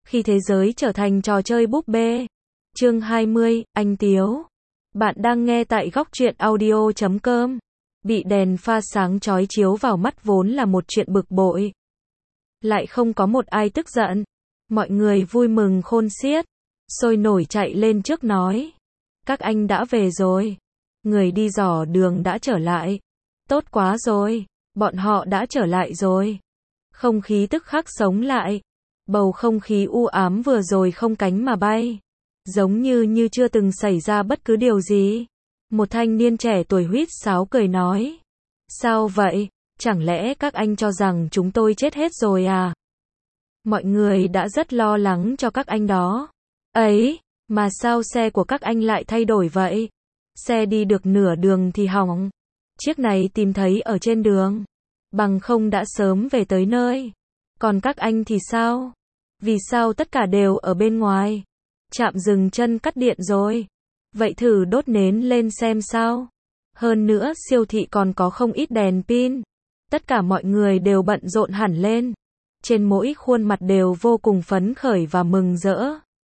Khi thế giới trở thành trò chơi búp bê. Chương 20, anh Tiếu. Bạn đang nghe tại góc truyện audio.com. Bị đèn pha sáng chói chiếu vào mắt vốn là một chuyện bực bội. Lại không có một ai tức giận. Mọi người vui mừng khôn xiết. Sôi nổi chạy lên trước nói. Các anh đã về rồi. Người đi dò đường đã trở lại. Tốt quá rồi. Bọn họ đã trở lại rồi. Không khí tức khắc sống lại. Bầu không khí u ám vừa rồi không cánh mà bay. Giống như chưa từng xảy ra bất cứ điều gì. Một thanh niên trẻ tuổi huýt sáo cười nói. Sao vậy? Chẳng lẽ các anh cho rằng chúng tôi chết hết rồi à? Mọi người đã rất lo lắng cho các anh đó. Ấy, mà sao xe của các anh lại thay đổi vậy? Xe đi được nửa đường thì hỏng. Chiếc này tìm thấy ở trên đường. Bằng không đã sớm về tới nơi. Còn các anh thì sao? Vì sao tất cả đều ở bên ngoài? Trạm dừng chân cắt điện rồi. Vậy thử đốt nến lên xem sao. Hơn nữa siêu thị còn có không ít đèn pin. Tất cả mọi người đều bận rộn hẳn lên. Trên mỗi khuôn mặt đều vô cùng phấn khởi và mừng rỡ.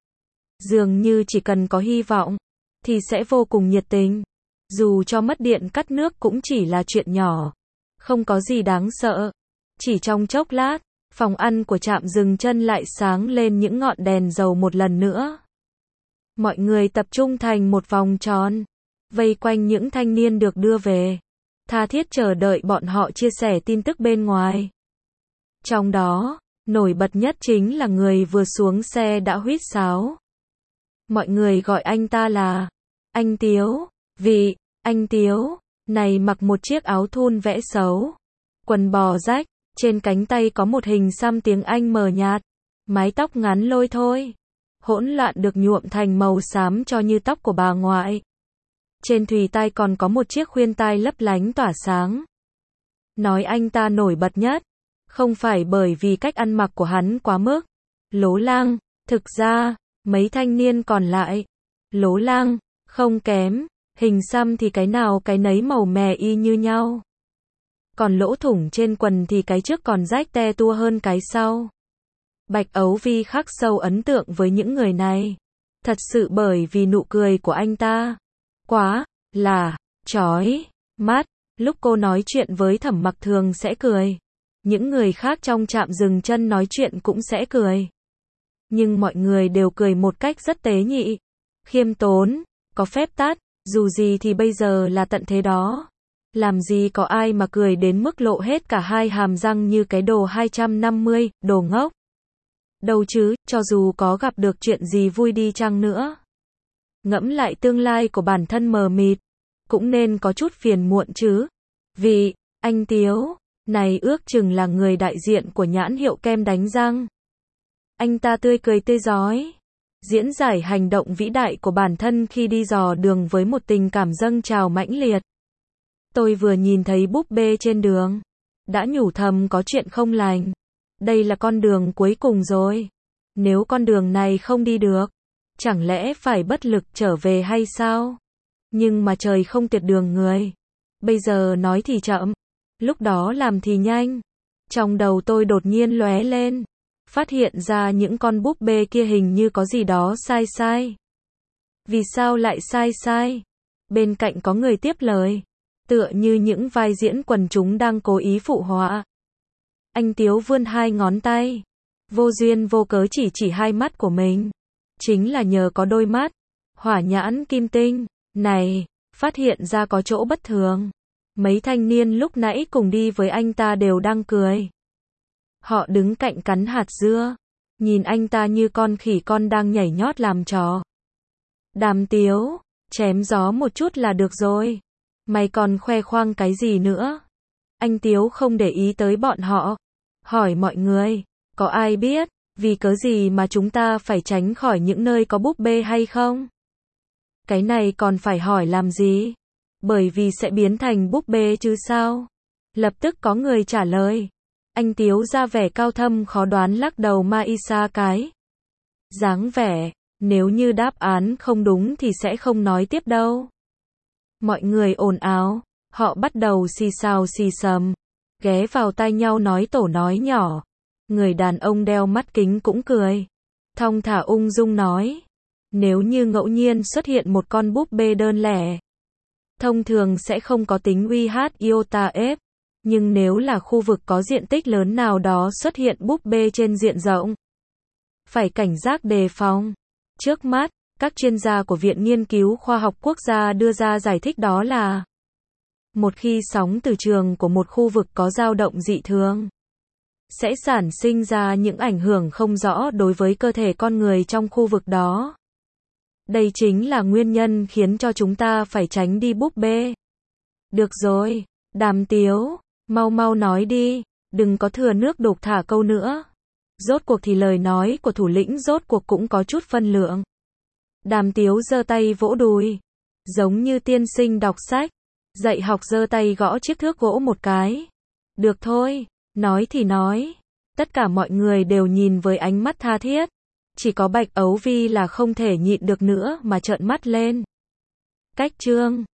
Dường như chỉ cần có hy vọng, thì sẽ vô cùng nhiệt tình. Dù cho mất điện cắt nước cũng chỉ là chuyện nhỏ. Không có gì đáng sợ. Chỉ trong chốc lát, phòng ăn của trạm dừng chân lại sáng lên những ngọn đèn dầu một lần nữa. Mọi người tập trung thành một vòng tròn, vây quanh những thanh niên được đưa về, tha thiết chờ đợi bọn họ chia sẻ tin tức bên ngoài. Trong đó, nổi bật nhất chính là người vừa xuống xe đã huýt sáo. Mọi người gọi anh ta là anh Tiếu. Vì anh Tiếu này mặc một chiếc áo thun vẽ xấu, quần bò rách, trên cánh tay có một hình xăm tiếng Anh mờ nhạt, mái tóc ngắn lôi thôi, hỗn loạn được nhuộm thành màu xám cho như tóc của bà ngoại. Trên thùy tai còn có một chiếc khuyên tai lấp lánh tỏa sáng. Nói anh ta nổi bật nhất, không phải bởi vì cách ăn mặc của hắn quá mức lố lang, thực ra, mấy thanh niên còn lại, lố lang, không kém, hình xăm thì cái nào cái nấy màu mè y như nhau. Còn lỗ thủng trên quần thì cái trước còn rách te tua hơn cái sau. Bạch Ấu Vi khắc sâu ấn tượng với những người này. Thật sự bởi vì nụ cười của anh ta quá là chói mắt. Lúc cô nói chuyện với Thẩm Mặc thường sẽ cười. Những người khác trong trạm dừng chân nói chuyện cũng sẽ cười. Nhưng mọi người đều cười một cách rất tế nhị, khiêm tốn, có phép tắc, dù gì thì bây giờ là tận thế đó. Làm gì có ai mà cười đến mức lộ hết cả hai hàm răng như cái đồ 250, đồ ngốc. Đâu chứ, cho dù có gặp được chuyện gì vui đi chăng nữa. Ngẫm lại tương lai của bản thân mờ mịt, cũng nên có chút phiền muộn chứ. Vì, anh Tiếu, này ước chừng là người đại diện của nhãn hiệu kem đánh răng. Anh ta tươi cười tươi rói, diễn giải hành động vĩ đại của bản thân khi đi dò đường với một tình cảm dâng trào mãnh liệt. Tôi vừa nhìn thấy búp bê trên đường, đã nhủ thầm có chuyện không lành. Đây là con đường cuối cùng rồi. Nếu con đường này không đi được, chẳng lẽ phải bất lực trở về hay sao? Nhưng mà trời không tuyệt đường người. Bây giờ nói thì chậm, lúc đó làm thì nhanh. Trong đầu tôi đột nhiên lóe lên, phát hiện ra những con búp bê kia hình như có gì đó sai sai. Vì sao lại sai sai? Bên cạnh có người tiếp lời, tựa như những vai diễn quần chúng đang cố ý phụ họa. Anh Tiếu vươn hai ngón tay, vô duyên vô cớ chỉ hai mắt của mình. Chính là nhờ có đôi mắt hỏa nhãn kim tinh này, phát hiện ra có chỗ bất thường. Mấy thanh niên lúc nãy cùng đi với anh ta đều đang cười. Họ đứng cạnh cắn hạt dưa, nhìn anh ta như con khỉ con đang nhảy nhót làm trò. Đàm Tiếu, chém gió một chút là được rồi. Mày còn khoe khoang cái gì nữa? Anh Tiếu không để ý tới bọn họ, hỏi mọi người, có ai biết vì cớ gì mà chúng ta phải tránh khỏi những nơi có búp bê hay không? Cái này còn phải hỏi làm gì? Bởi vì sẽ biến thành búp bê chứ sao? Lập tức có người trả lời. Anh Tiếu ra vẻ cao thâm khó đoán lắc đầu ma y sa cái. Dáng vẻ, nếu như đáp án không đúng thì sẽ không nói tiếp đâu. Mọi người ồn ào, họ bắt đầu xì xào xì xầm, ghé vào tai nhau nói tổ nói nhỏ. Người đàn ông đeo mắt kính cũng cười. thong thả ung dung nói. Nếu như ngẫu nhiên xuất hiện một con búp bê đơn lẻ, thông thường sẽ không có tính uy hiếp iota ép. Nhưng nếu là khu vực có diện tích lớn nào đó xuất hiện búp bê trên diện rộng, phải cảnh giác đề phòng. Trước mắt, các chuyên gia của Viện Nghiên cứu Khoa học Quốc gia đưa ra giải thích đó là một khi sóng từ trường của một khu vực có dao động dị thường, sẽ sản sinh ra những ảnh hưởng không rõ đối với cơ thể con người trong khu vực đó. Đây chính là nguyên nhân khiến cho chúng ta phải tránh đi búp bê. Được rồi, Đàm Tiếu, mau mau nói đi, đừng có thừa nước đục thả câu nữa. Rốt cuộc thì lời nói của thủ lĩnh rốt cuộc cũng có chút phân lượng. Đàm Tiếu giơ tay vỗ đùi, giống như tiên sinh đọc sách, dạy học giơ tay gõ chiếc thước gỗ một cái. Được thôi, nói thì nói. Tất cả mọi người đều nhìn với ánh mắt tha thiết. Chỉ có Bạch Ấu Vi là không thể nhịn được nữa mà trợn mắt lên. Cách chương